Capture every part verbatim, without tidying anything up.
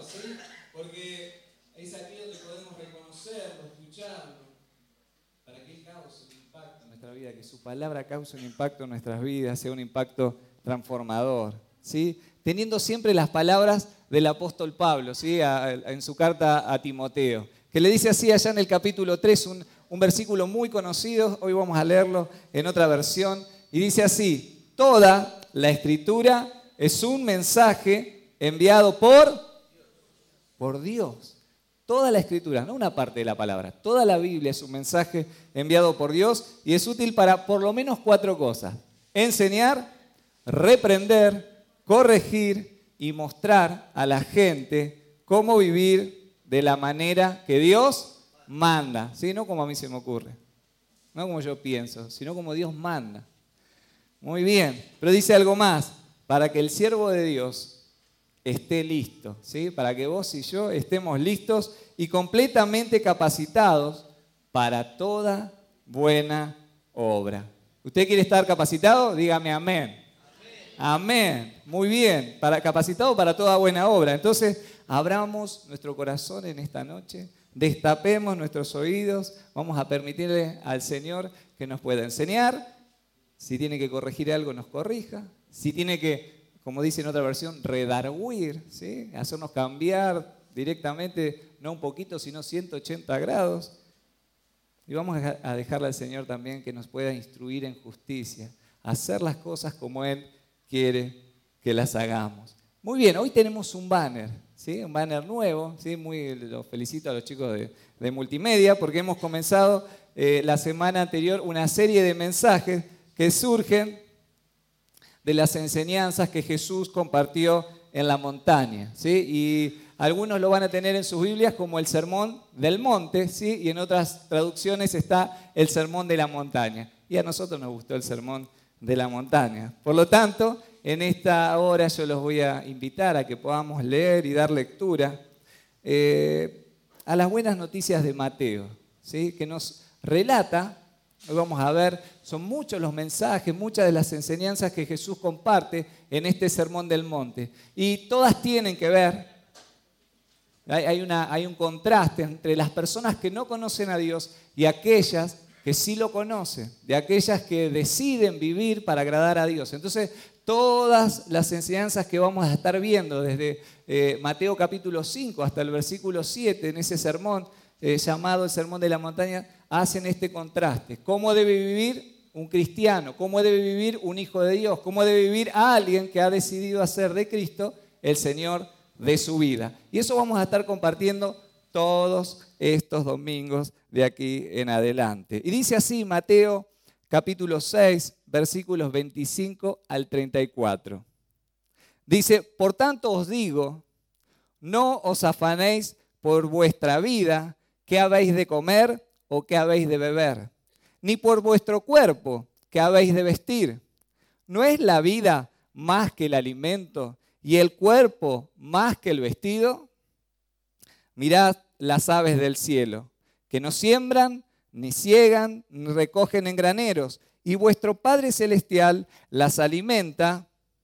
¿sí? Porque es aquí donde podemos reconocerlo, escucharlo, para que Él cause un impacto en nuestra vida, que su palabra cause un impacto en nuestras vidas, sea un impacto transformador, ¿sí? Teniendo siempre las palabras del apóstol Pablo, ¿sí? a, a, en su carta a Timoteo, que le dice así allá en el capítulo tres, un, un versículo muy conocido, hoy vamos a leerlo en otra versión, y dice así: toda la escritura es un mensaje enviado por, por Dios. Toda la escritura, no una parte de la palabra, toda la Biblia es un mensaje enviado por Dios y es útil para por lo menos cuatro cosas: enseñar, reprender, corregir y mostrar a la gente cómo vivir de la manera que Dios manda, ¿sí? No como a mí se me ocurre, no como yo pienso, sino como Dios manda. Muy bien, pero dice algo más: para que el siervo de Dios esté listo, ¿sí? Para que vos y yo estemos listos y completamente capacitados para toda buena obra. ¿Usted quiere estar capacitado? Dígame amén. Amén. Amén. Muy bien, para, capacitado para toda buena obra. Entonces, abramos nuestro corazón en esta noche, destapemos nuestros oídos, vamos a permitirle al Señor que nos pueda enseñar. Si tiene que corregir algo, nos corrija. Si tiene que, como dice en otra versión, redarguir, ¿sí? Hacernos cambiar directamente, no un poquito, sino ciento ochenta grados. Y vamos a dejarle al Señor también que nos pueda instruir en justicia, hacer las cosas como Él quiere que las hagamos. Muy bien, hoy tenemos un banner, ¿sí? Un banner nuevo, ¿sí? Muy, los felicito a los chicos de, de multimedia porque hemos comenzado eh, la semana anterior una serie de mensajes que surgen de las enseñanzas que Jesús compartió en la montaña, ¿sí? Y algunos lo van a tener en sus Biblias como el Sermón del Monte, ¿sí? Y en otras traducciones está el Sermón de la Montaña. Y a nosotros nos gustó el Sermón de la Montaña. Por lo tanto, en esta hora yo los voy a invitar a que podamos leer y dar lectura eh, a las buenas noticias de Mateo, ¿sí? Que nos relata. Hoy vamos a ver, son muchos los mensajes, muchas de las enseñanzas que Jesús comparte en este Sermón del Monte. Y todas tienen que ver, hay, hay, una, hay un contraste entre las personas que no conocen a Dios y aquellas que sí lo conocen, de aquellas que deciden vivir para agradar a Dios. Entonces, todas las enseñanzas que vamos a estar viendo desde eh, Mateo capítulo cinco hasta el versículo siete, en ese sermón eh, llamado el Sermón de la Montaña, hacen este contraste. ¿Cómo debe vivir un cristiano? ¿Cómo debe vivir un hijo de Dios? ¿Cómo debe vivir a alguien que ha decidido hacer de Cristo el Señor de su vida? Y eso vamos a estar compartiendo todos estos domingos de aquí en adelante. Y dice así Mateo capítulo seis, versículos veinticinco al treinta y cuatro. Dice: por tanto os digo, no os afanéis por vuestra vida, qué habéis de comer o qué habéis de beber, ni por vuestro cuerpo, qué habéis de vestir. ¿No es la vida más que el alimento y el cuerpo más que el vestido? Mirad las aves del cielo, que no siembran, ni ciegan, ni recogen en graneros, y vuestro Padre Celestial las alimenta.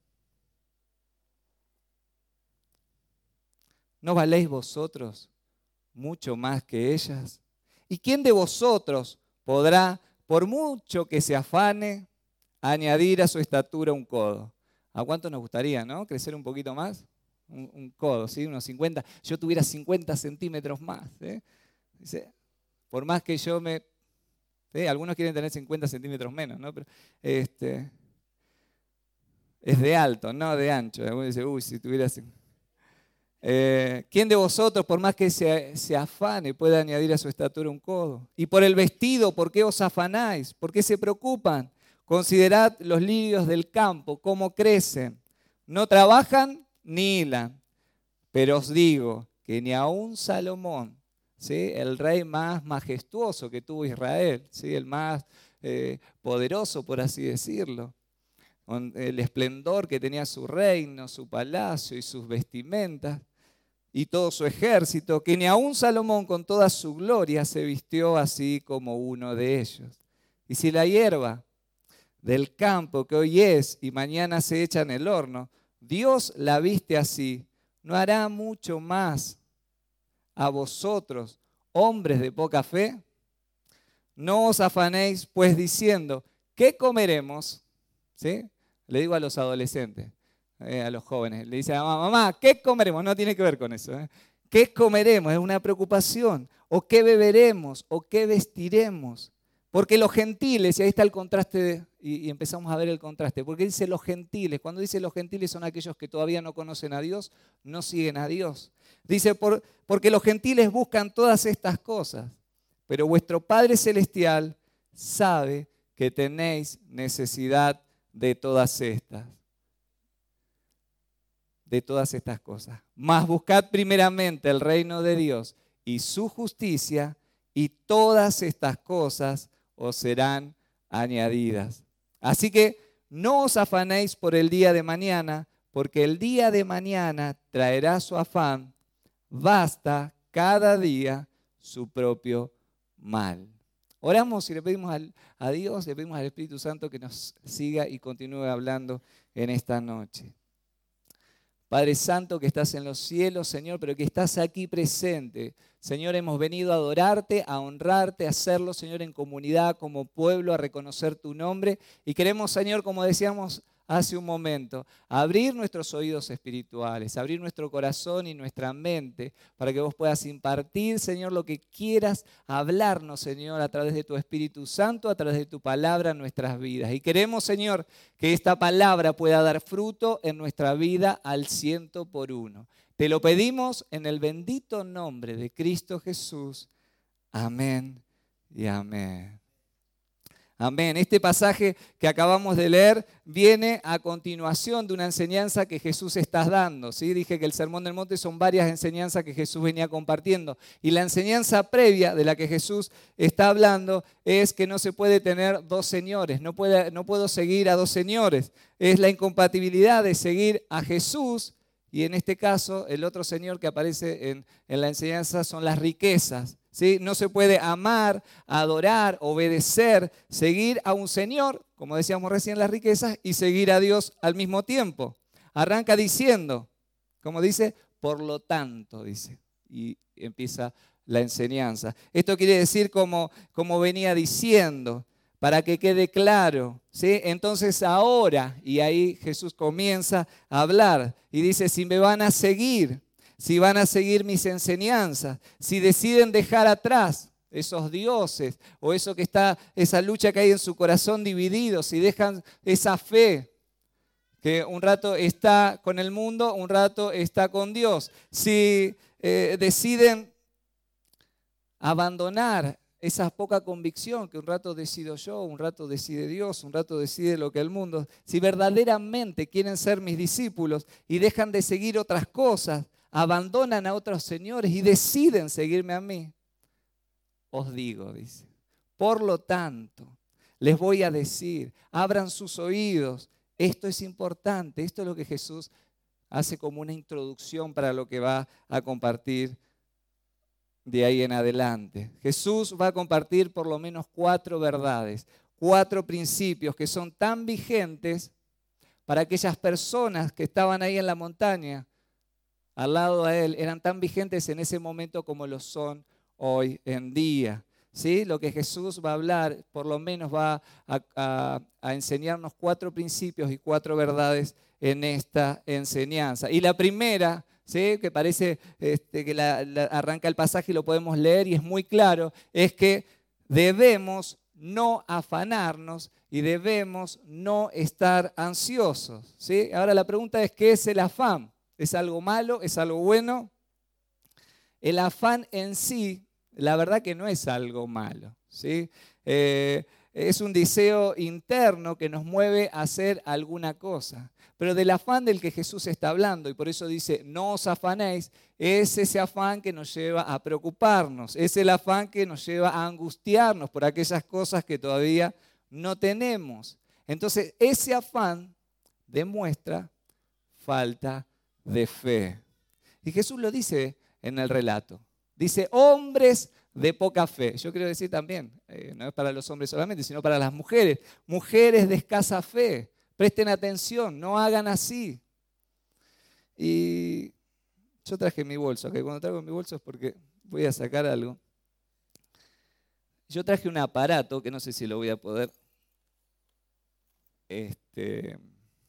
¿No valéis vosotros mucho más que ellas? ¿Y quién de vosotros podrá, por mucho que se afane, añadir a su estatura un codo? ¿A cuánto nos gustaría, no? Crecer un poquito más. Un, un codo, ¿sí? Unos cincuenta. Yo tuviera cincuenta centímetros más. ¿eh? Dice, por más que yo me... ¿sí? Algunos quieren tener cincuenta centímetros menos, ¿no? Pero este, es de alto, no de ancho. Algunos dicen, uy, si tuviera... Eh, ¿Quién de vosotros, por más que se, se afane, puede añadir a su estatura un codo? Y por el vestido, ¿por qué os afanáis? ¿Por qué se preocupan? Considerad los lirios del campo, cómo crecen. No trabajan ni hilan. Pero os digo que ni aun Salomón, ¿sí? El rey más majestuoso que tuvo Israel, ¿sí? El más eh, poderoso, por así decirlo, con el esplendor que tenía su reino, su palacio y sus vestimentas, y todo su ejército, que ni aun Salomón con toda su gloria se vistió así como uno de ellos. Y si la hierba del campo que hoy es y mañana se echa en el horno, Dios la viste así, ¿no hará mucho más a vosotros, hombres de poca fe? No os afanéis pues diciendo, ¿qué comeremos? ¿Sí? Le digo a los adolescentes, eh, a los jóvenes, le dice a mamá, mamá, ¿qué comeremos? No tiene que ver con eso. ¿eh? ¿Qué comeremos? Es una preocupación. ¿O qué beberemos? ¿O qué vestiremos? Porque los gentiles, y ahí está el contraste, de, y, y empezamos a ver el contraste, porque dice los gentiles, cuando dice los gentiles son aquellos que todavía no conocen a Dios, no siguen a Dios. Dice, por, porque los gentiles buscan todas estas cosas, pero vuestro Padre Celestial sabe que tenéis necesidad de todas estas, de todas estas cosas. Mas buscad primeramente el reino de Dios y su justicia, y todas estas cosas os serán añadidas. Así que no os afanéis por el día de mañana, porque el día de mañana traerá su afán. Basta cada día su propio mal. Oramos y le pedimos al, a Dios, le pedimos al Espíritu Santo que nos siga y continúe hablando en esta noche. Padre Santo que estás en los cielos, Señor, pero que estás aquí presente. Señor, hemos venido a adorarte, a honrarte, a hacerlo, Señor, en comunidad, como pueblo, a reconocer tu nombre. Y queremos, Señor, como decíamos hace un momento, abrir nuestros oídos espirituales, abrir nuestro corazón y nuestra mente para que vos puedas impartir, Señor, lo que quieras hablarnos, Señor, a través de tu Espíritu Santo, a través de tu palabra en nuestras vidas. Y queremos, Señor, que esta palabra pueda dar fruto en nuestra vida al ciento por uno. Te lo pedimos en el bendito nombre de Cristo Jesús. Amén y amén. Amén. Este pasaje que acabamos de leer viene a continuación de una enseñanza que Jesús está dando. ¿sí? Dije que el Sermón del Monte son varias enseñanzas que Jesús venía compartiendo. Y la enseñanza previa de la que Jesús está hablando es que no se puede tener dos señores. No, puede, no puedo seguir a dos señores. Es la incompatibilidad de seguir a Jesús. Y en este caso, el otro señor que aparece en, en la enseñanza son las riquezas. ¿sí? No se puede amar, adorar, obedecer, seguir a un señor, como decíamos recién, las riquezas, y seguir a Dios al mismo tiempo. Arranca diciendo, como dice, por lo tanto, dice, y empieza la enseñanza. Esto quiere decir como, como venía diciendo, para que quede claro, ¿sí? Entonces ahora, y ahí Jesús comienza a hablar y dice, si me van a seguir, si van a seguir mis enseñanzas, si deciden dejar atrás esos dioses o eso que está, esa lucha que hay en su corazón dividido, si dejan esa fe que un rato está con el mundo, un rato está con Dios, si eh, deciden abandonar esa poca convicción que un rato decido yo, un rato decide Dios, un rato decide lo que el mundo. Si verdaderamente quieren ser mis discípulos y dejan de seguir otras cosas, abandonan a otros señores y deciden seguirme a mí, os digo, dice, por lo tanto, les voy a decir, abran sus oídos, esto es importante, esto es lo que Jesús hace como una introducción para lo que va a compartir de ahí en adelante. Jesús va a compartir por lo menos cuatro verdades, cuatro principios que son tan vigentes para aquellas personas que estaban ahí en la montaña, al lado de él, eran tan vigentes en ese momento como lo son hoy en día. ¿Sí? Lo que Jesús va a hablar, por lo menos va a, a, a enseñarnos cuatro principios y cuatro verdades en esta enseñanza. Y la primera, ¿sí? que parece este, que la, la, arranca el pasaje y lo podemos leer y es muy claro, es que debemos no afanarnos y debemos no estar ansiosos. ¿sí? Ahora la pregunta es, ¿qué es el afán? ¿Es algo malo? ¿Es algo bueno? El afán en sí, la verdad que no es algo malo. ¿sí? Eh, es un deseo interno que nos mueve a hacer alguna cosa. Pero del afán del que Jesús está hablando, y por eso dice, no os afanéis, es ese afán que nos lleva a preocuparnos, es el afán que nos lleva a angustiarnos por aquellas cosas que todavía no tenemos. Entonces, ese afán demuestra falta de fe. Y Jesús lo dice en el relato. Dice, hombres de poca fe. Yo quiero decir también, eh, no es para los hombres solamente, sino para las mujeres. Mujeres de escasa fe. Presten atención, no hagan así. Y Yo traje mi bolso, que cuando traigo mi bolso es porque voy a sacar algo. Yo traje un aparato, que no sé si lo voy a poder este,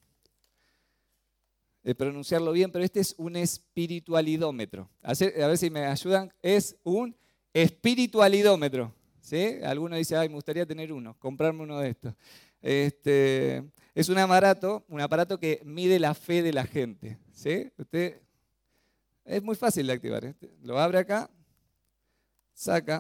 eh, pronunciarlo bien, pero este es un espiritualidómetro. A ver si me ayudan. Es un espiritualidómetro. ¿Sí? Alguno dice, ay, me gustaría tener uno, comprarme uno de estos. Este, es un aparato, un aparato que mide la fe de la gente. ¿Sí? Usted, es muy fácil de activar. Este, lo abre acá, saca.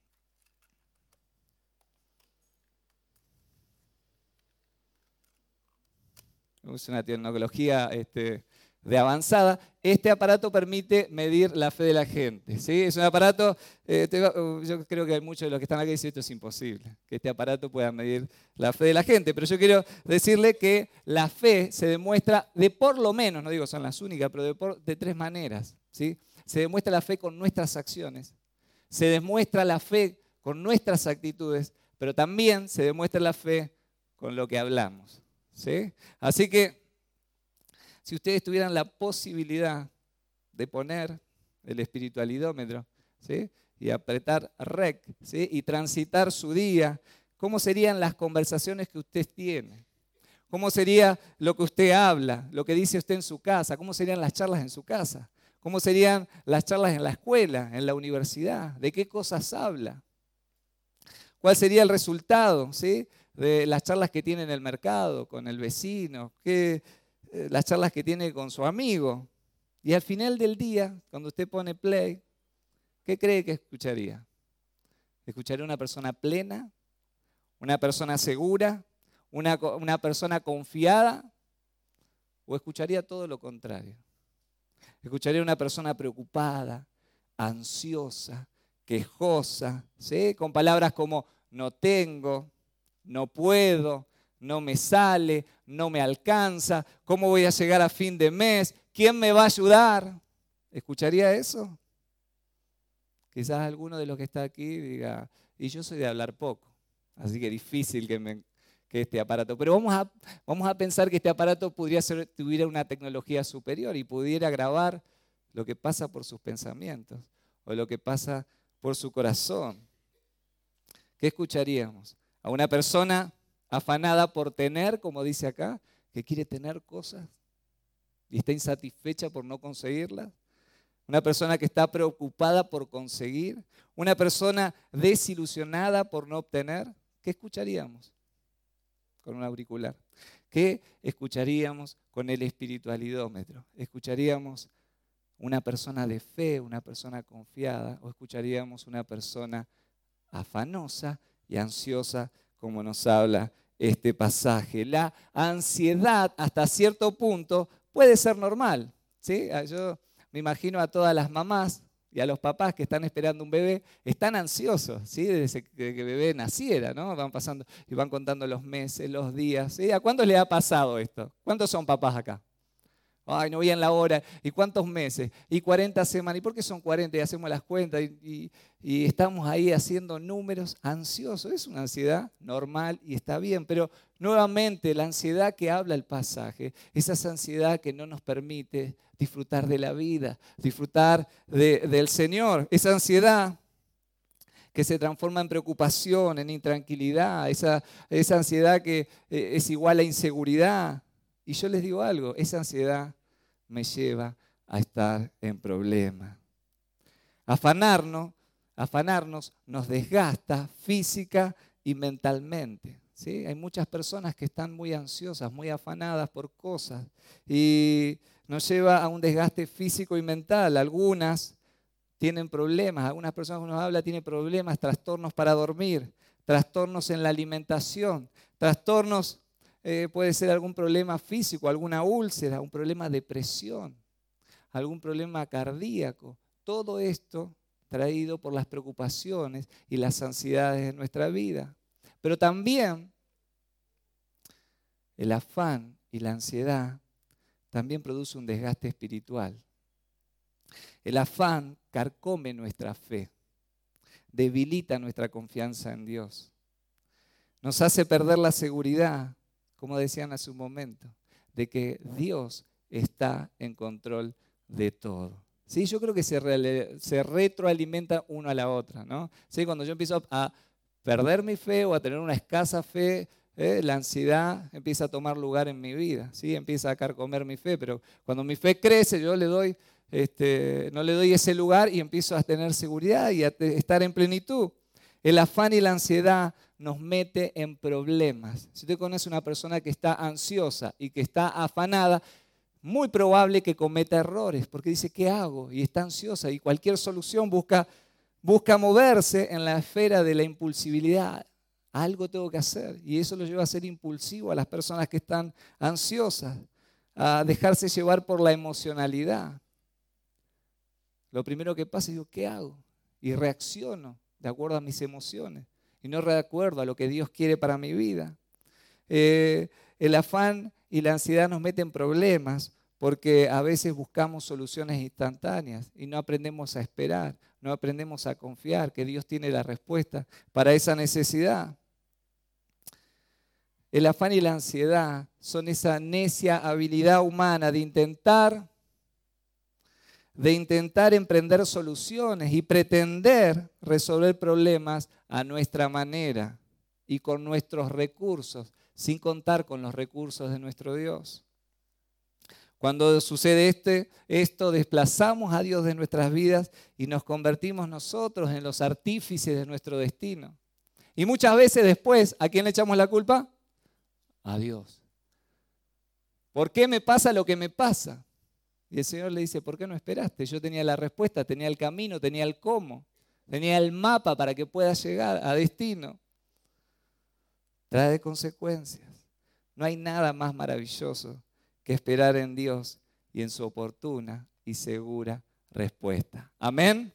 Es una tecnología este, de avanzada. Este aparato permite medir la fe de la gente. ¿Sí? Es un aparato, eh, te, yo creo que hay muchos de los que están aquí dicen esto es imposible, que este aparato pueda medir la fe de la gente. Pero yo quiero decirle que la fe se demuestra de por lo menos, no digo son las únicas, pero de, por, de tres maneras. ¿Sí? Se demuestra la fe con nuestras acciones, se demuestra la fe con nuestras actitudes, pero también se demuestra la fe con lo que hablamos. ¿Sí? Así que, si ustedes tuvieran la posibilidad de poner el espiritualidómetro, ¿sí? Y apretar rec, ¿sí? Y transitar su día, ¿cómo serían las conversaciones que usted tiene? ¿Cómo sería lo que usted habla, lo que dice usted en su casa? ¿Cómo serían las charlas en su casa? ¿Cómo serían las charlas en la escuela, en la universidad? ¿De qué cosas habla? ¿Cuál sería el resultado, ¿sí? De las charlas que tiene en el mercado, con el vecino, que, eh, las charlas que tiene con su amigo? Y al final del día, cuando usted pone play, ¿qué cree que escucharía? ¿Escucharía una persona plena? ¿Una persona segura? ¿Una, una persona confiada? ¿O escucharía todo lo contrario? Escucharía una persona preocupada, ansiosa, quejosa, ¿sí? Con palabras como no tengo, no puedo, no me sale, no me alcanza, ¿cómo voy a llegar a fin de mes? ¿Quién me va a ayudar? ¿Escucharía eso? Quizás alguno de los que está aquí diga, y yo soy de hablar poco, así que difícil que, me, que este aparato. Pero vamos a, vamos a pensar que este aparato podría ser, tuviera una tecnología superior y pudiera grabar lo que pasa por sus pensamientos o lo que pasa por su corazón. ¿Qué escucharíamos? A una persona afanada por tener, como dice acá, que quiere tener cosas y está insatisfecha por no conseguirlas. Una persona que está preocupada por conseguir. Una persona desilusionada por no obtener. ¿Qué escucharíamos con un auricular? ¿Qué escucharíamos con el espiritualidómetro? ¿Escucharíamos una persona de fe, una persona confiada? ¿O escucharíamos una persona afanosa y ansiosa, como nos habla este pasaje? La ansiedad, hasta cierto punto, puede ser normal, ¿sí? Yo me imagino a todas las mamás y a los papás que están esperando un bebé, están ansiosos, ¿sí? Desde que el bebé naciera, ¿no? Van pasando y van contando los meses, los días, ¿sí? ¿A cuántos les ha pasado esto? ¿Cuántos son papás acá? Ay, no veían la hora. ¿Y cuántos meses? Y cuarenta semanas. ¿Y por qué son cuarenta? Y hacemos las cuentas y, y, y estamos ahí haciendo números ansiosos. Es una ansiedad normal y está bien. Pero nuevamente la ansiedad que habla el pasaje es esa ansiedad que no nos permite disfrutar de la vida, disfrutar de, del Señor. Esa ansiedad que se transforma en preocupación, en intranquilidad. Esa, esa ansiedad que eh, es igual a inseguridad. Y yo les digo algo, esa ansiedad me lleva a estar en problemas. Afanarnos, afanarnos nos desgasta física y mentalmente. ¿Sí? Hay muchas personas que están muy ansiosas, muy afanadas por cosas y nos lleva a un desgaste físico y mental. Algunas tienen problemas, algunas personas que nos habla tienen problemas, trastornos para dormir, trastornos en la alimentación, trastornos... Eh, puede ser algún problema físico, alguna úlcera, un problema de presión, algún problema cardíaco. Todo esto traído por las preocupaciones y las ansiedades de nuestra vida. Pero también el afán y la ansiedad también produce un desgaste espiritual. El afán carcome nuestra fe, debilita nuestra confianza en Dios, nos hace perder la seguridad, como decían hace un momento, de que Dios está en control de todo. ¿Sí? Yo creo que se, re, se retroalimenta uno a la otra, ¿no? ¿Sí? Cuando yo empiezo a perder mi fe o a tener una escasa fe, ¿eh? La ansiedad empieza a tomar lugar en mi vida, ¿sí? Empieza a carcomer mi fe, pero cuando mi fe crece, yo le doy, este, no le doy ese lugar y empiezo a tener seguridad y a estar en plenitud. El afán y la ansiedad nos mete en problemas. Si usted conoce una persona que está ansiosa y que está afanada, muy probable que cometa errores, porque dice, ¿qué hago? Y está ansiosa y cualquier solución busca, busca moverse en la esfera de la impulsibilidad. Algo tengo que hacer y eso lo lleva a ser impulsivo a las personas que están ansiosas, a dejarse llevar por la emocionalidad. Lo primero que pasa es, digo, ¿qué hago? Y reacciono de acuerdo a mis emociones y no de acuerdo a lo que Dios quiere para mi vida. Eh, el afán y la ansiedad nos meten problemas porque a veces buscamos soluciones instantáneas y no aprendemos a esperar, no aprendemos a confiar que Dios tiene la respuesta para esa necesidad. El afán y la ansiedad son esa necia habilidad humana de intentar, de intentar emprender soluciones y pretender resolver problemas a nuestra manera y con nuestros recursos, sin contar con los recursos de nuestro Dios. Cuando sucede este, esto, desplazamos a Dios de nuestras vidas y nos convertimos nosotros en los artífices de nuestro destino. Y muchas veces después, ¿a quién le echamos la culpa? A Dios. ¿Por qué me pasa lo que me pasa? Y el Señor le dice, ¿por qué no esperaste? Yo tenía la respuesta, tenía el camino, tenía el cómo, tenía el mapa para que puedas llegar a destino. Trae consecuencias. No hay nada más maravilloso que esperar en Dios y en su oportuna y segura respuesta. Amén.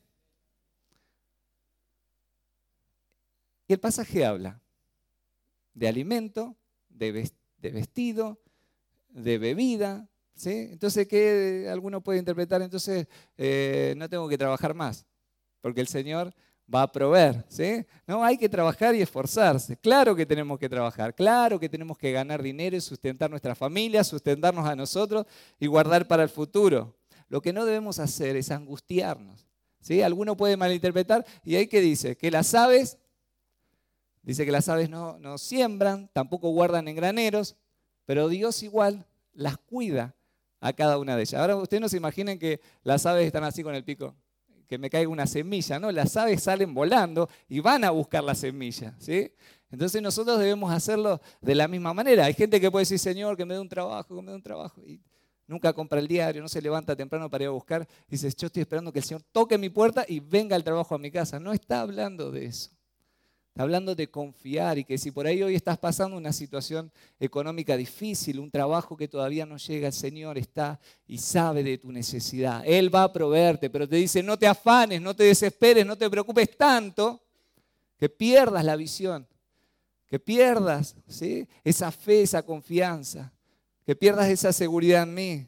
Y el pasaje habla de alimento, de vestido, de bebida, ¿sí? Entonces, ¿qué alguno puede interpretar? Entonces, eh, no tengo que trabajar más, porque el Señor va a proveer, ¿sí? No, hay que trabajar y esforzarse. Claro que tenemos que trabajar, claro que tenemos que ganar dinero y sustentar nuestra familia, sustentarnos a nosotros y guardar para el futuro. Lo que no debemos hacer es angustiarnos, ¿sí? Alguno puede malinterpretar y ahí que dice que las aves, dice que las aves no, no siembran, tampoco guardan en graneros, pero Dios igual las cuida a cada una de ellas. Ahora ustedes no se imaginen que las aves están así con el pico, que me caiga una semilla, ¿no? Las aves salen volando y van a buscar la semilla, ¿sí? Entonces nosotros debemos hacerlo de la misma manera. Hay gente que puede decir, Señor, que me dé un trabajo, que me dé un trabajo, y nunca compra el diario, no se levanta temprano para ir a buscar, y dice, yo estoy esperando que el Señor toque mi puerta y venga el trabajo a mi casa. No está hablando de eso. Está hablando de confiar y que si por ahí hoy estás pasando una situación económica difícil, un trabajo que todavía no llega, el Señor está y sabe de tu necesidad. Él va a proveerte, pero te dice no te afanes, no te desesperes, no te preocupes tanto que pierdas la visión, que pierdas, ¿sí? Esa fe, esa confianza, que pierdas esa seguridad en mí.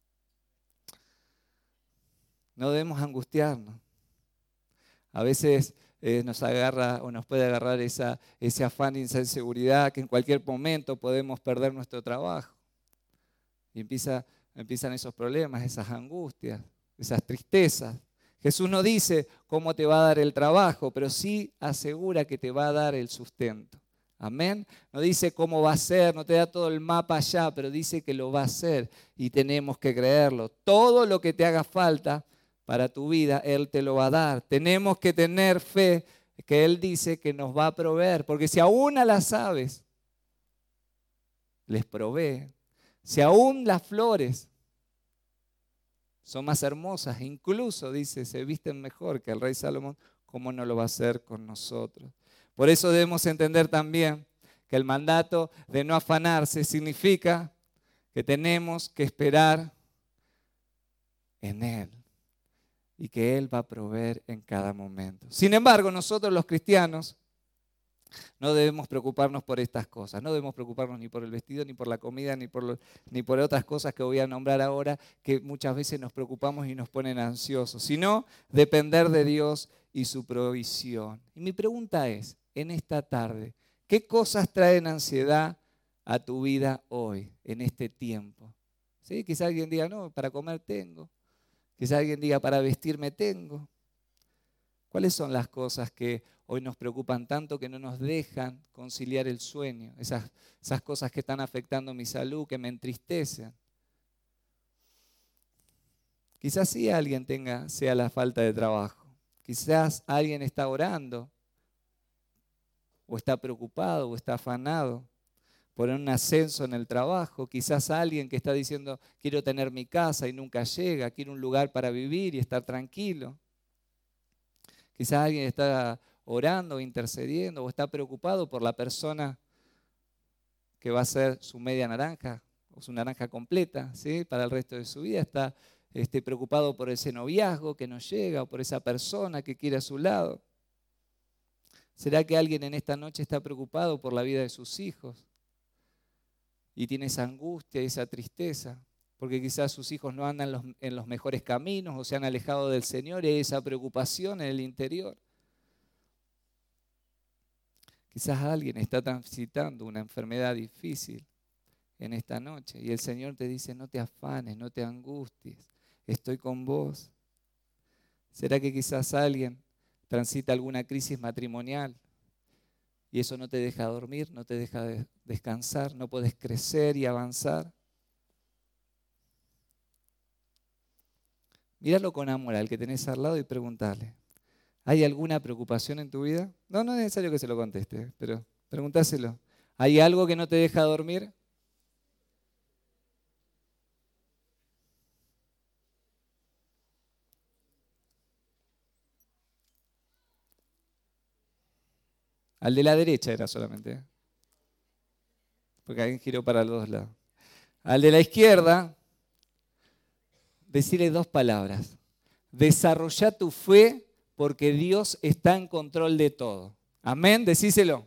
No debemos angustiarnos. A veces Eh, nos agarra o nos puede agarrar esa, ese afán y esa inseguridad que en cualquier momento podemos perder nuestro trabajo. Y empieza, empiezan esos problemas, esas angustias, esas tristezas. Jesús no dice cómo te va a dar el trabajo, pero sí asegura que te va a dar el sustento. Amén. No dice cómo va a ser, no te da todo el mapa allá, pero dice que lo va a hacer y tenemos que creerlo. Todo lo que te haga falta para tu vida, Él te lo va a dar. Tenemos que tener fe que Él dice que nos va a proveer, porque si aún a las aves les provee, si aún las flores son más hermosas, incluso, dice, se visten mejor que el rey Salomón, ¿cómo no lo va a hacer con nosotros? Por eso debemos entender también que el mandato de no afanarse significa que tenemos que esperar en Él y que Él va a proveer en cada momento. Sin embargo, nosotros los cristianos no debemos preocuparnos por estas cosas. No debemos preocuparnos ni por el vestido, ni por la comida, ni por, lo, ni por otras cosas que voy a nombrar ahora, que muchas veces nos preocupamos y nos ponen ansiosos, sino depender de Dios y su provisión. Y mi pregunta es, en esta tarde, ¿qué cosas traen ansiedad a tu vida hoy, en este tiempo? ¿Sí? Quizá alguien diga, no, para comer tengo. Quizás alguien diga, para vestirme tengo. ¿Cuáles son las cosas que hoy nos preocupan tanto que no nos dejan conciliar el sueño? Esas, esas cosas que están afectando mi salud, que me entristecen. Quizás sí alguien tenga, sea la falta de trabajo. Quizás alguien está orando, o está preocupado, o está afanado por un ascenso en el trabajo. Quizás alguien que está diciendo, quiero tener mi casa y nunca llega, quiero un lugar para vivir y estar tranquilo. Quizás alguien está orando, intercediendo, o está preocupado por la persona que va a ser su media naranja, o su naranja completa, ¿sí? Para el resto de su vida. Está este, preocupado por ese noviazgo que no llega, o por esa persona que quiere a su lado. ¿Será que alguien en esta noche está preocupado por la vida de sus hijos? Y tiene esa angustia y esa tristeza, porque quizás sus hijos no andan en los, en los mejores caminos o se han alejado del Señor y hay esa preocupación en el interior. Quizás alguien está transitando una enfermedad difícil en esta noche y el Señor te dice, no te afanes, no te angusties, estoy con vos. ¿Será que quizás alguien transita alguna crisis matrimonial? Y eso no te deja dormir, no te deja descansar, no puedes crecer y avanzar. Míralo con amor al que tenés al lado y preguntale, ¿hay alguna preocupación en tu vida? No, no es necesario que se lo conteste, pero preguntáselo. ¿Hay algo que no te deja dormir? Al de la derecha era solamente, ¿eh? Porque alguien giró para los dos lados. Al de la izquierda, decirle dos palabras. Desarrolla tu fe porque Dios está en control de todo. Amén, decíselo.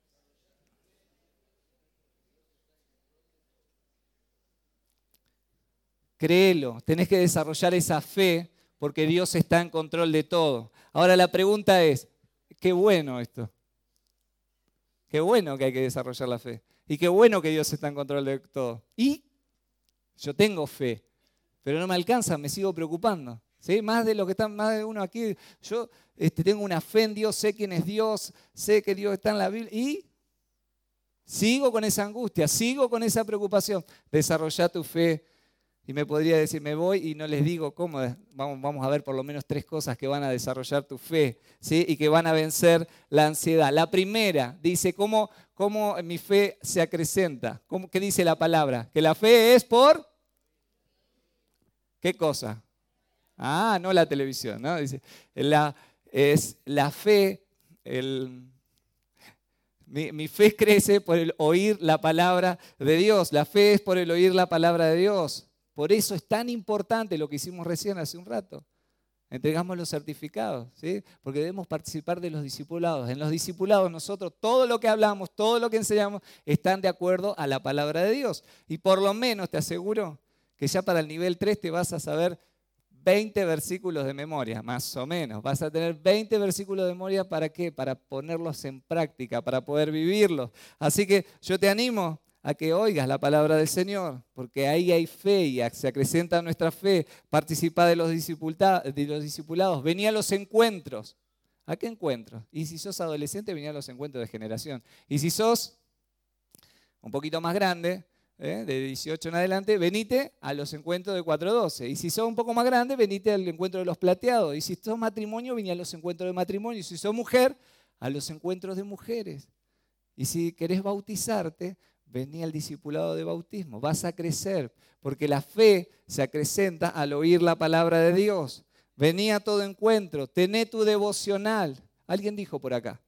Créelo, tenés que desarrollar esa fe porque Dios está en control de todo. Ahora la pregunta es, qué bueno esto. Qué bueno que hay que desarrollar la fe. Y qué bueno que Dios está en control de todo. Y yo tengo fe, pero no me alcanza, me sigo preocupando. ¿Sí? Más de lo que están, más de uno aquí. Yo este, tengo una fe en Dios, sé quién es Dios, sé que Dios está en la Biblia. Y sigo con esa angustia, sigo con esa preocupación. Desarrolla tu fe. Y me podría decir, me voy y no les digo cómo. Vamos, vamos a ver por lo menos tres cosas que van a desarrollar tu fe, ¿sí? Y que van a vencer la ansiedad. La primera dice, ¿cómo, cómo mi fe se acrecenta? ¿Cómo, ¿Qué dice la palabra? Que la fe es por... ¿Qué cosa? Ah, no la televisión, ¿no? Dice, la, es la fe, el, mi, mi fe crece por el oír la palabra de Dios. La fe es por el oír la palabra de Dios. Por eso es tan importante lo que hicimos recién hace un rato. Entregamos los certificados, ¿sí? Porque debemos participar de los discipulados. En los discipulados nosotros, todo lo que hablamos, todo lo que enseñamos, están de acuerdo a la palabra de Dios. Y por lo menos te aseguro que ya para el nivel tres te vas a saber veinte versículos de memoria, más o menos. Vas a tener veinte versículos de memoria, ¿para qué? Para ponerlos en práctica, para poder vivirlos. Así que yo te animo a que oigas la palabra del Señor, porque ahí hay fe y se acrecenta nuestra fe. Participa de los, de los discipulados, vení a los encuentros. ¿A qué encuentros? Y si sos adolescente, vení a los encuentros de generación. Y si sos un poquito más grande, ¿eh? de dieciocho en adelante, venite a los encuentros de cuatro doce. Y si sos un poco más grande, venite al encuentro de los plateados. Y si sos matrimonio, vení a los encuentros de matrimonio. Y si sos mujer, a los encuentros de mujeres. Y si querés bautizarte, vení al discipulado de bautismo, vas a crecer, porque la fe se acrecenta al oír la palabra de Dios. Vení a todo encuentro, tené tu devocional. Alguien dijo por acá,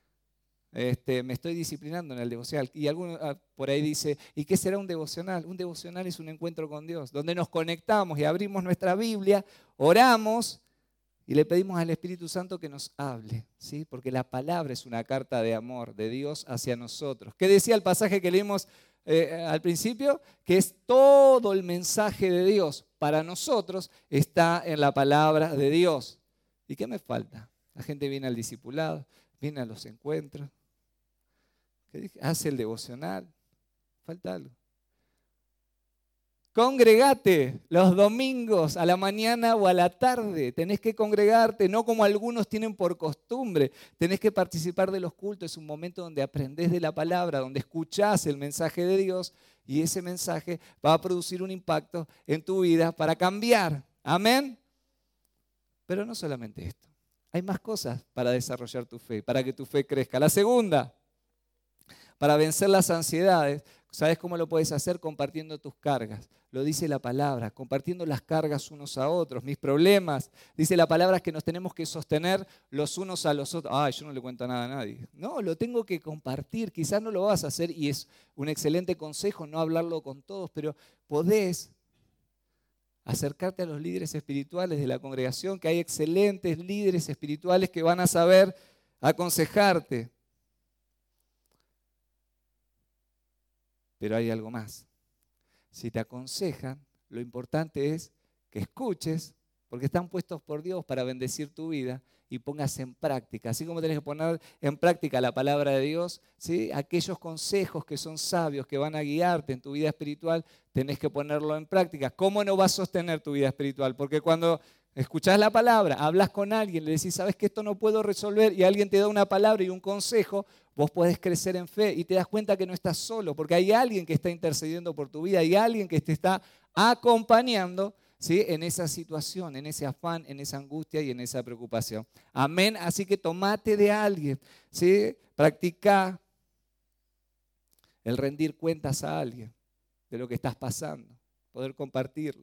este, me estoy disciplinando en el devocional. Y alguno ah, por ahí dice, ¿y qué será un devocional? Un devocional es un encuentro con Dios, donde nos conectamos y abrimos nuestra Biblia, oramos, y le pedimos al Espíritu Santo que nos hable, ¿sí? Porque la palabra es una carta de amor de Dios hacia nosotros. ¿Qué decía el pasaje que leímos eh, al principio? Que es todo el mensaje de Dios para nosotros está en la palabra de Dios. ¿Y qué me falta? La gente viene al discipulado, viene a los encuentros, ¿qué dije? Hace el devocional, falta algo. Congregate los domingos a la mañana o a la tarde. Tenés que congregarte, no como algunos tienen por costumbre. Tenés que participar de los cultos. Es un momento donde aprendés de la palabra, donde escuchás el mensaje de Dios y ese mensaje va a producir un impacto en tu vida para cambiar. Amén. Pero no solamente esto. Hay más cosas para desarrollar tu fe, para que tu fe crezca. La segunda, para vencer las ansiedades. ¿Sabes cómo lo puedes hacer? Compartiendo tus cargas. Lo dice la palabra, compartiendo las cargas unos a otros, mis problemas. Dice la palabra que nos tenemos que sostener los unos a los otros. Ay, yo no le cuento nada a nadie. No, lo tengo que compartir. Quizás no lo vas a hacer y es un excelente consejo no hablarlo con todos, pero podés acercarte a los líderes espirituales de la congregación, que hay excelentes líderes espirituales que van a saber aconsejarte. Pero hay algo más. Si te aconsejan, lo importante es que escuches, porque están puestos por Dios para bendecir tu vida y pongas en práctica. Así como tenés que poner en práctica la palabra de Dios, ¿sí? Aquellos consejos que son sabios, que van a guiarte en tu vida espiritual, tenés que ponerlo en práctica. ¿Cómo no vas a sostener tu vida espiritual? Porque cuando escuchás la palabra, hablas con alguien, le decís, sabes que esto no puedo resolver, y alguien te da una palabra y un consejo, vos podés crecer en fe y te das cuenta que no estás solo, porque hay alguien que está intercediendo por tu vida, hay alguien que te está acompañando, ¿sí? En esa situación, en ese afán, en esa angustia y en esa preocupación. Amén. Así que tomate de alguien, ¿sí? Practica el rendir cuentas a alguien de lo que estás pasando, poder compartirlo.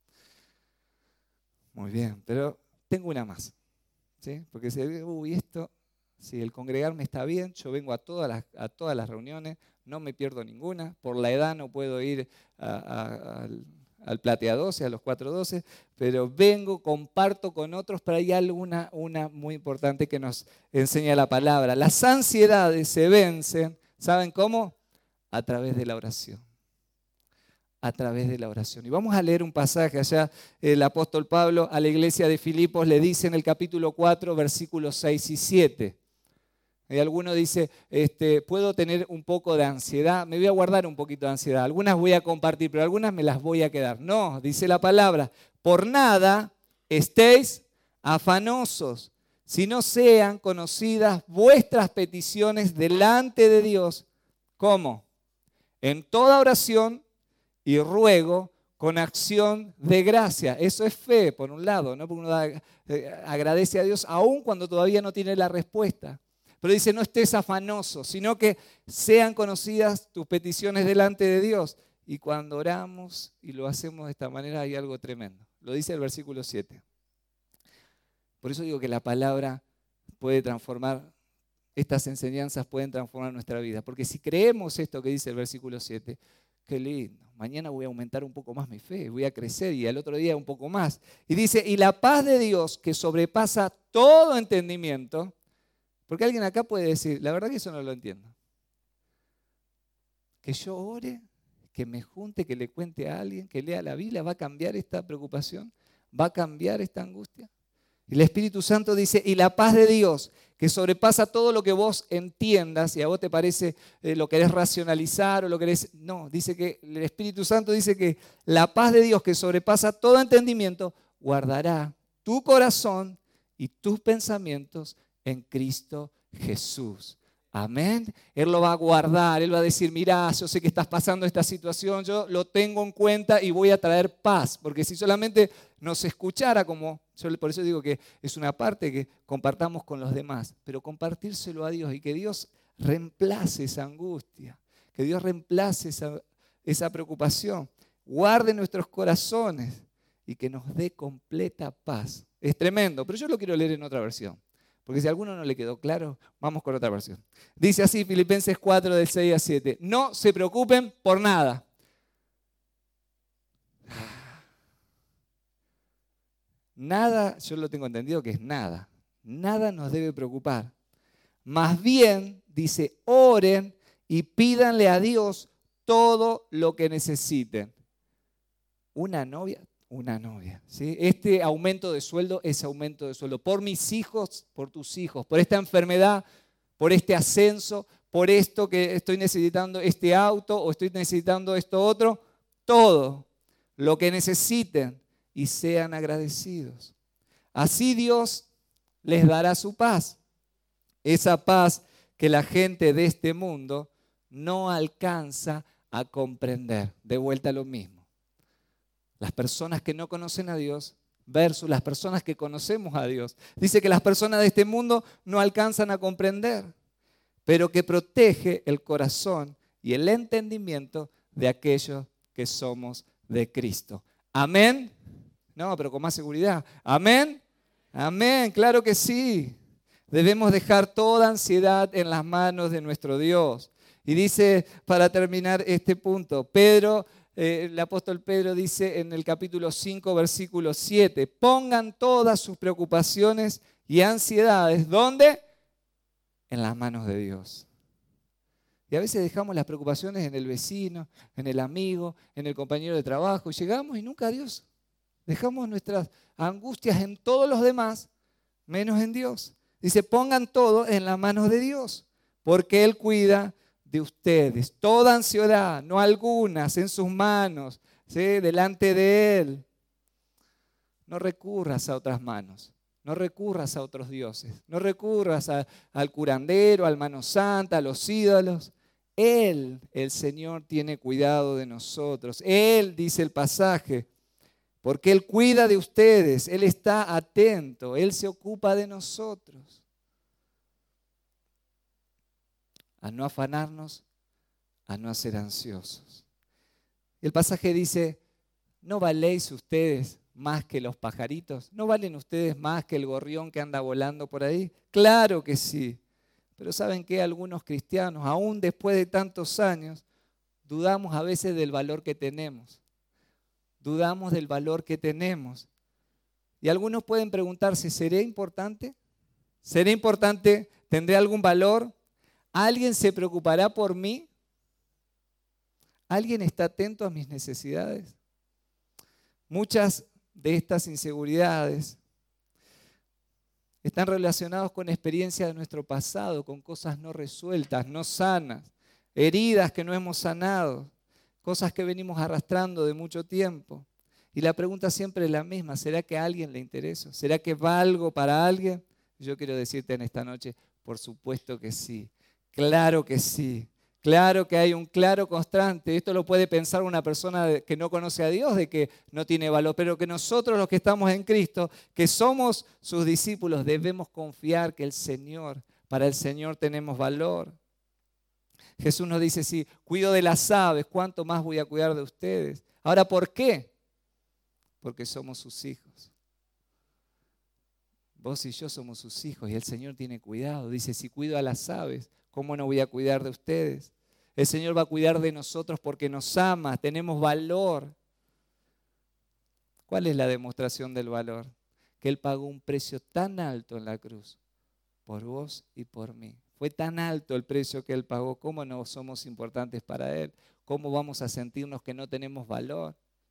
Muy bien, pero tengo una más, ¿sí? Porque se ve, uy, esto, si el congregarme está bien, yo vengo a todas las, a todas las reuniones, no me pierdo ninguna, por la edad no puedo ir a, a, al, al Platea doce, a los cuatro doce, pero vengo, comparto con otros, pero hay alguna una muy importante que nos enseña la palabra. Las ansiedades se vencen, ¿saben cómo? A través de la oración. A través de la oración. Y vamos a leer un pasaje allá. El apóstol Pablo a la iglesia de Filipos le dice en el capítulo cuatro, versículos seis y siete. Y alguno dice, este, puedo tener un poco de ansiedad, me voy a guardar un poquito de ansiedad. Algunas voy a compartir, pero algunas me las voy a quedar. No, dice la palabra, por nada estéis afanosos, si no sean conocidas vuestras peticiones delante de Dios. ¿Cómo? En toda oración y ruego con acción de gracia. Eso es fe, por un lado, ¿no? Porque uno da, eh, agradece a Dios aún cuando todavía no tiene la respuesta. Pero dice, no estés afanoso, sino que sean conocidas tus peticiones delante de Dios. Y cuando oramos y lo hacemos de esta manera hay algo tremendo. Lo dice el versículo siete. Por eso digo que la palabra puede transformar, estas enseñanzas pueden transformar nuestra vida. Porque si creemos esto que dice el versículo siete, qué lindo. Mañana voy a aumentar un poco más mi fe, voy a crecer y al otro día un poco más. Y dice, y la paz de Dios que sobrepasa todo entendimiento, porque alguien acá puede decir, la verdad que eso no lo entiendo. Que yo ore, que me junte, que le cuente a alguien, que lea la Biblia, ¿va a cambiar esta preocupación? ¿Va a cambiar esta angustia? Y el Espíritu Santo dice, y la paz de Dios, que sobrepasa todo lo que vos entiendas, y a vos te parece, eh, lo querés racionalizar o lo querés... No, dice que el Espíritu Santo dice que la paz de Dios, que sobrepasa todo entendimiento, guardará tu corazón y tus pensamientos en Cristo Jesús. Amén. Él lo va a guardar, Él va a decir, mirá, yo sé que estás pasando esta situación, yo lo tengo en cuenta y voy a traer paz. Porque si solamente nos escuchara, como yo por eso digo que es una parte que compartamos con los demás, pero compartírselo a Dios y que Dios reemplace esa angustia, que Dios reemplace esa, esa preocupación, guarde nuestros corazones y que nos dé completa paz. Es tremendo, pero yo lo quiero leer en otra versión. Porque si a alguno no le quedó claro, vamos con otra versión. Dice así Filipenses cuatro, del seis al siete. No se preocupen por nada. Nada, yo lo tengo entendido que es nada. Nada nos debe preocupar. Más bien, dice, oren y pídanle a Dios todo lo que necesiten. Una novia... Una novia, ¿sí? Este aumento de sueldo es aumento de sueldo. Por mis hijos, por tus hijos, por esta enfermedad, por este ascenso, por esto que estoy necesitando, este auto o estoy necesitando esto otro, todo. lo que necesiten y sean agradecidos. Así Dios les dará su paz, esa paz que la gente de este mundo no alcanza a comprender. De vuelta a lo mismo. Las personas que no conocen a Dios versus las personas que conocemos a Dios. Dice que las personas de este mundo no alcanzan a comprender, pero que protege el corazón y el entendimiento de aquellos que somos de Cristo. Amén. No, pero con más seguridad. Amén. Amén, claro que sí. Debemos dejar toda ansiedad en las manos de nuestro Dios. Y dice, para terminar este punto, Pedro, eh, el apóstol Pedro dice en el capítulo cinco, versículo siete, pongan todas sus preocupaciones y ansiedades, ¿dónde? En las manos de Dios. Y a veces dejamos las preocupaciones en el vecino, en el amigo, en el compañero de trabajo, y llegamos y nunca a Dios. Dejamos nuestras angustias en todos los demás, menos en Dios. Dice, pongan todo en las manos de Dios, porque Él cuida de ustedes. Toda ansiedad, no algunas, en sus manos, ¿sí? Delante de Él. No recurras a otras manos, no recurras a otros dioses, no recurras a, al curandero, al mano santa, a los ídolos. Él, el Señor, tiene cuidado de nosotros. Él, dice el pasaje, porque Él cuida de ustedes, Él está atento, Él se ocupa de nosotros. A no afanarnos, a no ser ansiosos. El pasaje dice, ¿no valéis ustedes más que los pajaritos? ¿No valen ustedes más que el gorrión que anda volando por ahí? Claro que sí. Pero ¿saben qué? Algunos cristianos, aún después de tantos años, dudamos a veces del valor que tenemos. Dudamos del valor que tenemos. Y algunos pueden preguntarse, ¿seré importante? ¿Seré importante? ¿Tendré algún valor? ¿Alguien se preocupará por mí? ¿Alguien está atento a mis necesidades? Muchas de estas inseguridades están relacionadas con experiencias de nuestro pasado, con cosas no resueltas, no sanas, heridas que no hemos sanado, cosas que venimos arrastrando de mucho tiempo. Y la pregunta siempre es la misma, ¿será que a alguien le interesa? ¿Será que valgo para alguien? Yo quiero decirte en esta noche, por supuesto que sí, claro que sí. Claro que hay un claro constante. Esto lo puede pensar una persona que no conoce a Dios, de que no tiene valor, pero que nosotros los que estamos en Cristo, que somos sus discípulos, debemos confiar que el Señor, para el Señor tenemos valor. Jesús nos dice, sí, cuido de las aves, ¿cuánto más voy a cuidar de ustedes? Ahora, ¿por qué? Porque somos sus hijos. Vos y yo somos sus hijos y el Señor tiene cuidado. Dice, si cuido a las aves, ¿cómo no voy a cuidar de ustedes? El Señor va a cuidar de nosotros porque nos ama, tenemos valor. ¿Cuál es la demostración del valor? Que Él pagó un precio tan alto en la cruz por vos y por mí. Fue tan alto el precio que Él pagó. ¿Cómo no somos importantes para Él? ¿Cómo vamos a sentirnos que no tenemos valor?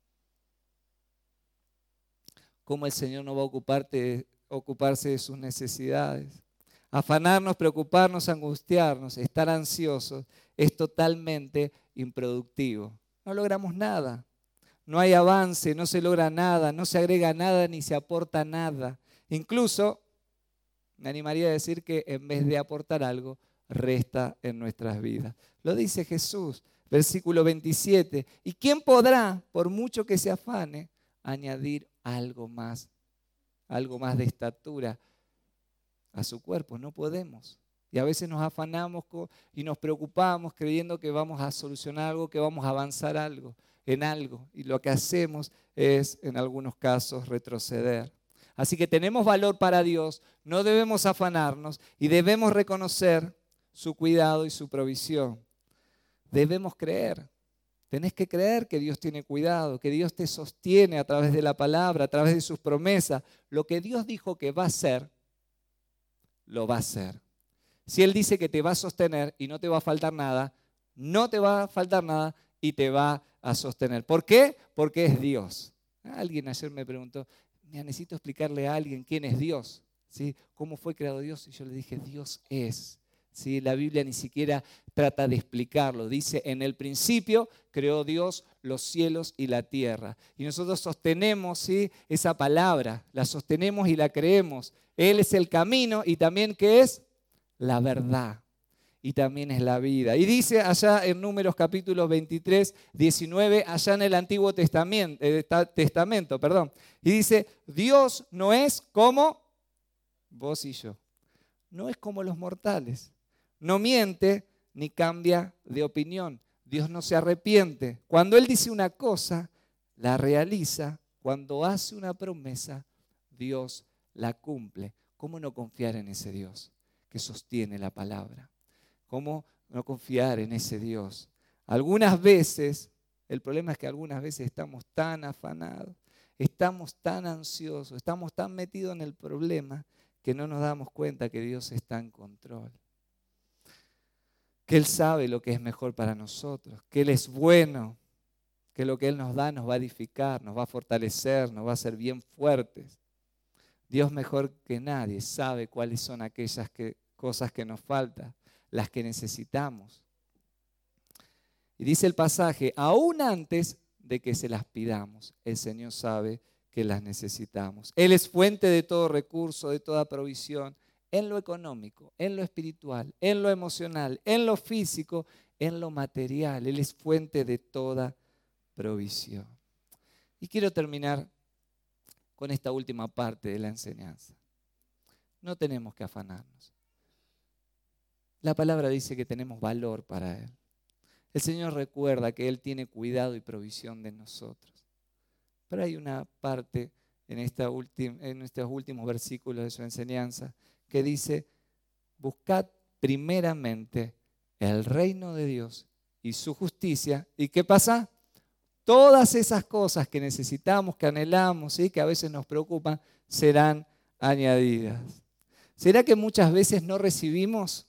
¿Cómo el Señor no va a ocuparte, ocuparse de sus necesidades? Afanarnos, preocuparnos, angustiarnos, estar ansiosos es totalmente improductivo. No logramos nada. No hay avance, no se logra nada, no se agrega nada ni se aporta nada. Incluso, me animaría a decir que en vez de aportar algo, resta en nuestras vidas. Lo dice Jesús, versículo veintisiete. ¿Y quién podrá, por mucho que se afane, añadir algo más, algo más de estatura a su cuerpo? No podemos. Y a veces nos afanamos y nos preocupamos creyendo que vamos a solucionar algo, que vamos a avanzar algo, en algo. Y lo que hacemos es, en algunos casos, retroceder. Así que tenemos valor para Dios, no debemos afanarnos y debemos reconocer su cuidado y su provisión. Debemos creer. Tenés que creer que Dios tiene cuidado, que Dios te sostiene a través de la palabra, a través de sus promesas. Lo que Dios dijo que va a hacer, lo va a hacer. Si Él dice que te va a sostener y no te va a faltar nada, no te va a faltar nada y te va a sostener. ¿Por qué? Porque es Dios. Alguien ayer me preguntó, necesito explicarle a alguien quién es Dios, ¿sí? ¿Cómo fue creado Dios? Y yo le dije, Dios es. ¿sí? La Biblia ni siquiera trata de explicarlo. Dice, en el principio creó Dios los cielos y la tierra. Y nosotros sostenemos, ¿sí?, esa palabra, la sostenemos y la creemos. Él es el camino y también, ¿qué es? La verdad. Y también es la vida. Y dice allá en Números capítulo veintitrés, diecinueve, allá en el Antiguo Testamento, eh, Testamento, perdón. Y dice, Dios no es como vos y yo. No es como los mortales. No miente ni cambia de opinión. Dios no se arrepiente. Cuando Él dice una cosa, la realiza. Cuando hace una promesa, Dios la cumple. ¿Cómo no confiar en ese Dios que sostiene la palabra? ¿Cómo no confiar en ese Dios? Algunas veces, el problema es que algunas veces estamos tan afanados, estamos tan ansiosos, estamos tan metidos en el problema que no nos damos cuenta que Dios está en control. Que Él sabe lo que es mejor para nosotros, que Él es bueno, que lo que Él nos da nos va a edificar, nos va a fortalecer, nos va a hacer bien fuertes. Dios mejor que nadie sabe cuáles son aquellas que, cosas que nos faltan, las que necesitamos. Y dice el pasaje, aún antes de que se las pidamos, el Señor sabe que las necesitamos. Él es fuente de todo recurso, de toda provisión, en lo económico, en lo espiritual, en lo emocional, en lo físico, en lo material. Él es fuente de toda provisión. Y quiero terminar con esta última parte de la enseñanza. No tenemos que afanarnos. La palabra dice que tenemos valor para Él. El Señor recuerda que Él tiene cuidado y provisión de nosotros. Pero hay una parte en, esta ultim- en estos últimos versículos de su enseñanza que dice, buscad primeramente el reino de Dios y su justicia. ¿Y qué pasa? Todas esas cosas que necesitamos, que anhelamos, ¿sí?, que a veces nos preocupan, serán añadidas. ¿Será que muchas veces no recibimos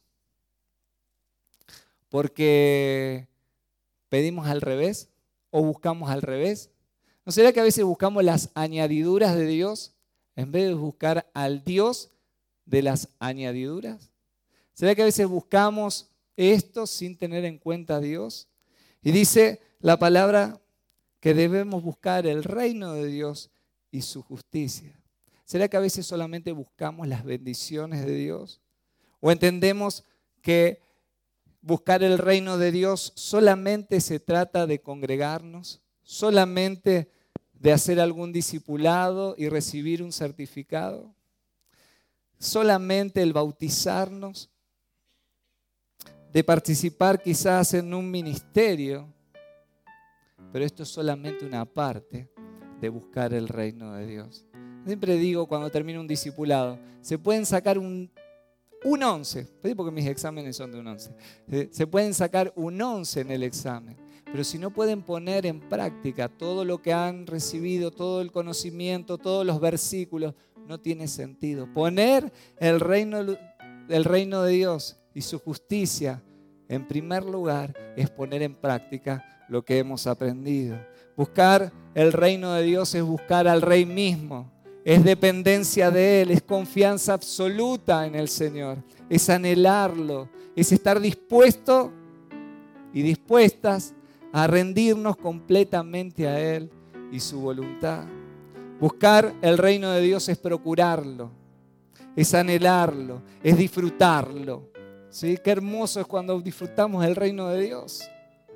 porque pedimos al revés o buscamos al revés? ¿No será que a veces buscamos las añadiduras de Dios en vez de buscar al Dios de las añadiduras? ¿Será que a veces buscamos esto sin tener en cuenta a Dios? Y dice la palabra que debemos buscar el reino de Dios y su justicia. ¿Será que a veces solamente buscamos las bendiciones de Dios? ¿O entendemos que buscar el reino de Dios solamente se trata de congregarnos, solamente de hacer algún discipulado y recibir un certificado, solamente el bautizarnos, de participar quizás en un ministerio? Pero esto es solamente una parte de buscar el reino de Dios. Siempre digo cuando termino un discipulado, se pueden sacar un Un once, porque mis exámenes son de un once. Se pueden sacar un once en el examen, pero si no pueden poner en práctica todo lo que han recibido, todo el conocimiento, todos los versículos, no tiene sentido. Poner el reino, el reino de Dios y su justicia en primer lugar es poner en práctica lo que hemos aprendido. Buscar el reino de Dios es buscar al Rey mismo. Es dependencia de Él, es confianza absoluta en el Señor, es anhelarlo, es estar dispuesto y dispuestas a rendirnos completamente a Él y su voluntad. Buscar el reino de Dios es procurarlo, es anhelarlo, es disfrutarlo. ¿Sí? Qué hermoso es cuando disfrutamos el reino de Dios.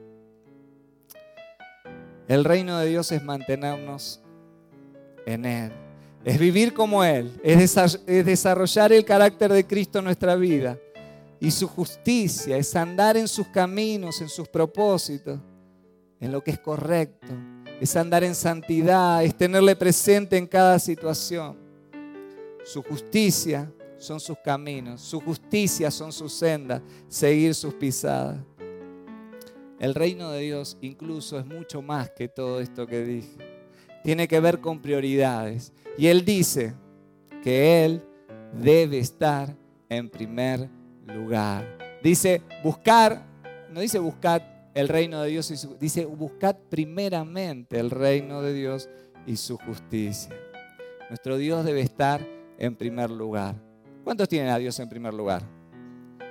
El reino de Dios es mantenernos en Él. Es vivir como Él, es desarrollar el carácter de Cristo en nuestra vida. Y su justicia es andar en sus caminos, en sus propósitos, en lo que es correcto. Es andar en santidad, es tenerle presente en cada situación. Su justicia son sus caminos, su justicia son sus sendas, seguir sus pisadas. El reino de Dios incluso es mucho más que todo esto que dije. Tiene que ver con prioridades. Y Él dice que Él debe estar en primer lugar. Dice buscar, no dice buscar el reino de Dios, y su, dice buscad primeramente el reino de Dios y su justicia. Nuestro Dios debe estar en primer lugar. ¿Cuántos tienen a Dios en primer lugar?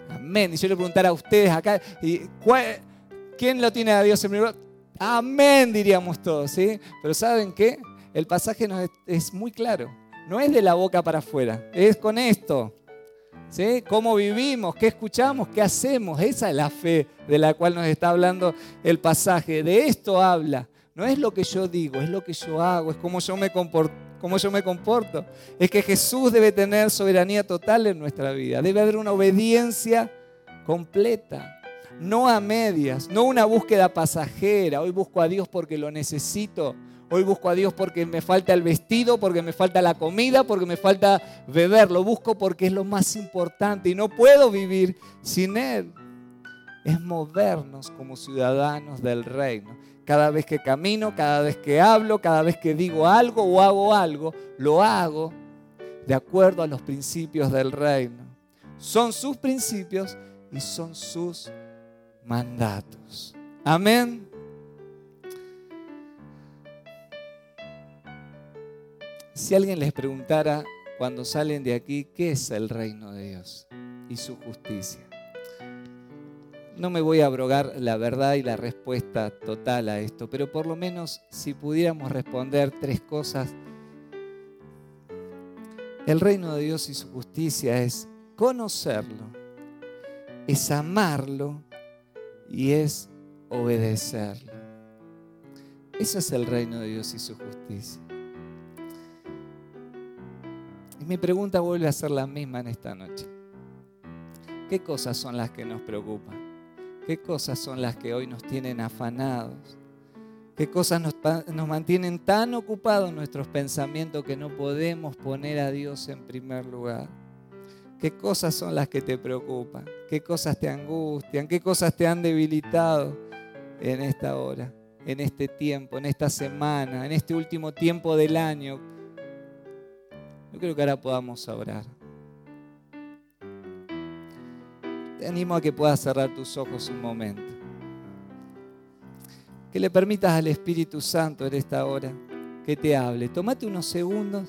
Amén. Y yo le preguntara a ustedes acá, ¿quién lo tiene a Dios en primer lugar? Amén, diríamos todos, ¿sí? Pero ¿saben qué? El pasaje nos es, es muy claro. No es de la boca para afuera, es con esto. ¿Sí? ¿Cómo vivimos? ¿Qué escuchamos? ¿Qué hacemos? Esa es la fe de la cual nos está hablando el pasaje. De esto habla. No es lo que yo digo, es lo que yo hago, es cómo yo me comporto. Cómo yo me comporto. Es que Jesús debe tener soberanía total en nuestra vida. Debe haber una obediencia completa. No a medias, no una búsqueda pasajera. Hoy busco a Dios porque lo necesito. Hoy busco a Dios porque me falta el vestido, porque me falta la comida, porque me falta beber. Lo busco porque es lo más importante y no puedo vivir sin Él. Es movernos como ciudadanos del reino. Cada vez que camino, cada vez que hablo, cada vez que digo algo o hago algo, lo hago de acuerdo a los principios del reino. Son sus principios y son sus mandatos. Amén. Si alguien les preguntara cuando salen de aquí, ¿qué es el reino de Dios y su justicia? No me voy a abrogar la verdad y la respuesta total a esto, pero por lo menos si pudiéramos responder tres cosas. El reino de Dios y su justicia es conocerlo, es amarlo y es obedecerlo. Eso es el reino de Dios y su justicia. Y mi pregunta vuelve a ser la misma en esta noche. ¿Qué cosas son las que nos preocupan? ¿Qué cosas son las que hoy nos tienen afanados? ¿Qué cosas nos, nos mantienen tan ocupados nuestros pensamientos que no podemos poner a Dios en primer lugar? ¿Qué cosas son las que te preocupan? ¿Qué cosas te angustian? ¿Qué cosas te han debilitado en esta hora, en este tiempo, en esta semana, en este último tiempo del año? Yo creo que ahora podamos orar. Te animo a que puedas cerrar tus ojos un momento. Que le permitas al Espíritu Santo en esta hora que te hable. Tómate unos segundos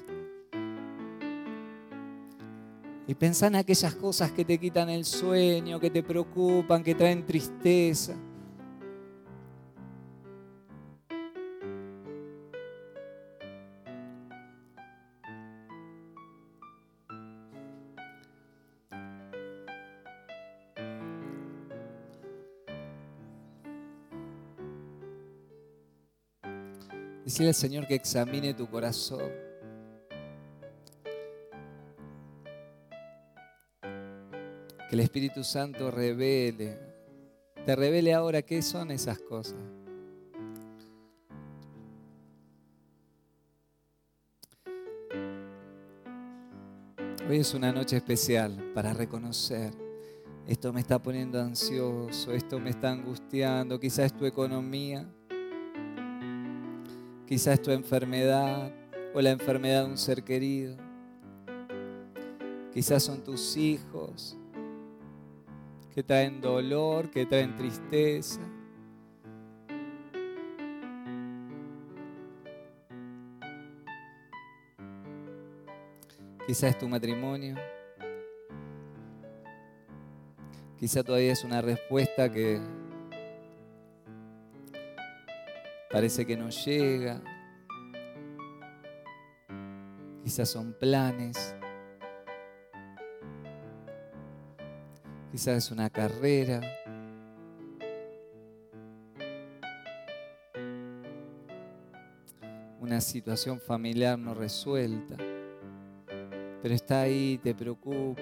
y pensá en aquellas cosas que te quitan el sueño, que te preocupan, que traen tristeza. Decirle al Señor que examine tu corazón. Que el Espíritu Santo revele, te revele ahora qué son esas cosas. Hoy es una noche especial para reconocer. Esto me está poniendo ansioso, esto me está angustiando, quizás es tu economía. Quizás es tu enfermedad o la enfermedad de un ser querido. Quizás son tus hijos que traen dolor, que traen tristeza. Quizás es tu matrimonio. Quizás todavía es una respuesta que parece que no llega. Quizás son planes. Quizás es una carrera. Una situación familiar no resuelta. Pero está ahí, te preocupa.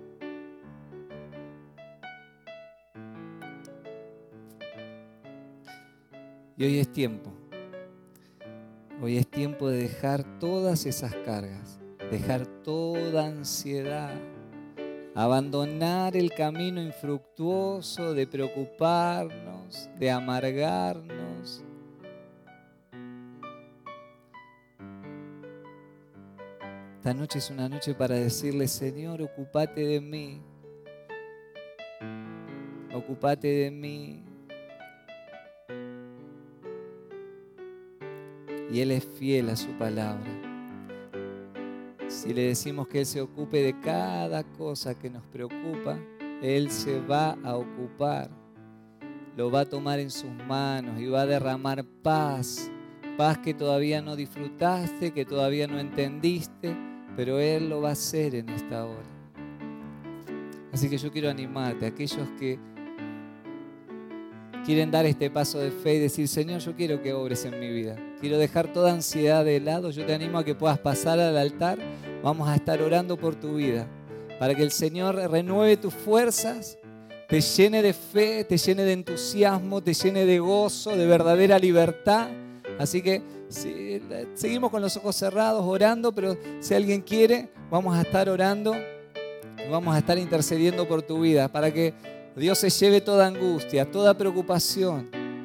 Y hoy es tiempo. Hoy es tiempo de dejar todas esas cargas, dejar toda ansiedad, abandonar el camino infructuoso de preocuparnos, de amargarnos. Esta noche es una noche para decirle: Señor, ocúpate de mí, ocúpate de mí. Y Él es fiel a su palabra. Si le decimos que Él se ocupe de cada cosa que nos preocupa, Él se va a ocupar, lo va a tomar en sus manos y va a derramar paz, paz que todavía no disfrutaste, que todavía no entendiste, pero Él lo va a hacer en esta hora. Así que yo quiero animarte a aquellos que quieren dar este paso de fe y decir: Señor, yo quiero que obres en mi vida. Quiero dejar toda ansiedad de lado. Yo te animo a que puedas pasar al altar. Vamos a estar orando por tu vida, para que el Señor renueve tus fuerzas, te llene de fe, te llene de entusiasmo, te llene de gozo, de verdadera libertad. Así que sí, seguimos con los ojos cerrados orando, pero si alguien quiere, vamos a estar orando y vamos a estar intercediendo por tu vida, para que Dios se lleve toda angustia, toda preocupación.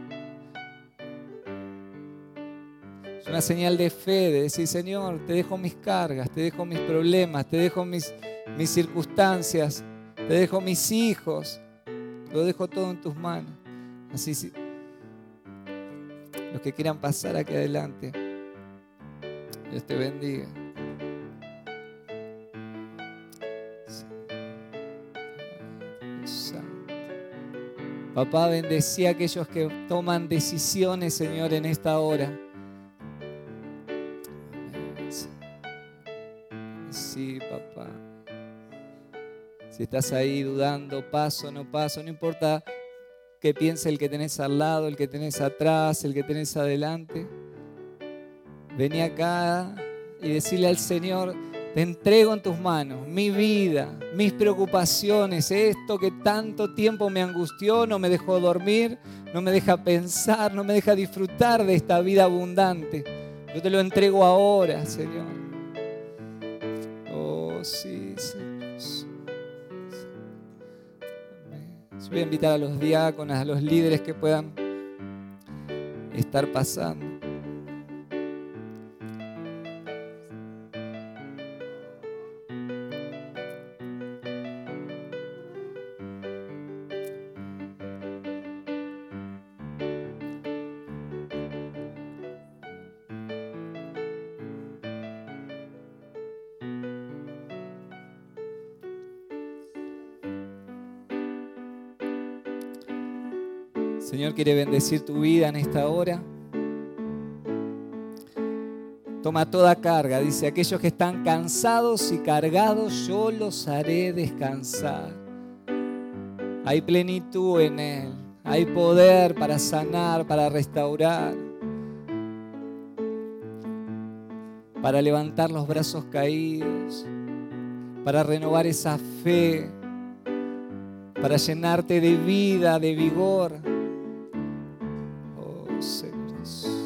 Es una señal de fe, de decir: Señor, te dejo mis cargas, te dejo mis problemas, te dejo mis, mis circunstancias, te dejo mis hijos, lo dejo todo en tus manos. Así, sí. Los que quieran pasar aquí adelante, Dios te bendiga. Papá, bendecí a aquellos que toman decisiones, Señor, en esta hora. Sí, papá. Si estás ahí dudando, paso o no paso, no importa qué piense el que tenés al lado, el que tenés atrás, el que tenés adelante. Vení acá y decirle al Señor: te entrego en tus manos mi vida, mis preocupaciones, esto que tanto tiempo me angustió, no me dejó dormir, no me deja pensar, no me deja disfrutar de esta vida abundante. Yo te lo entrego ahora, Señor. Oh, sí, Señor. Yo voy a invitar a los diáconos, a los líderes que puedan estar pasando. Señor quiere bendecir tu vida en esta hora. Toma toda carga. Dice: aquellos que están cansados y cargados, yo los haré descansar. Hay plenitud en Él. Hay poder para sanar, para restaurar, para levantar los brazos caídos, para renovar esa fe, para llenarte de vida, de vigor. Señor Jesús.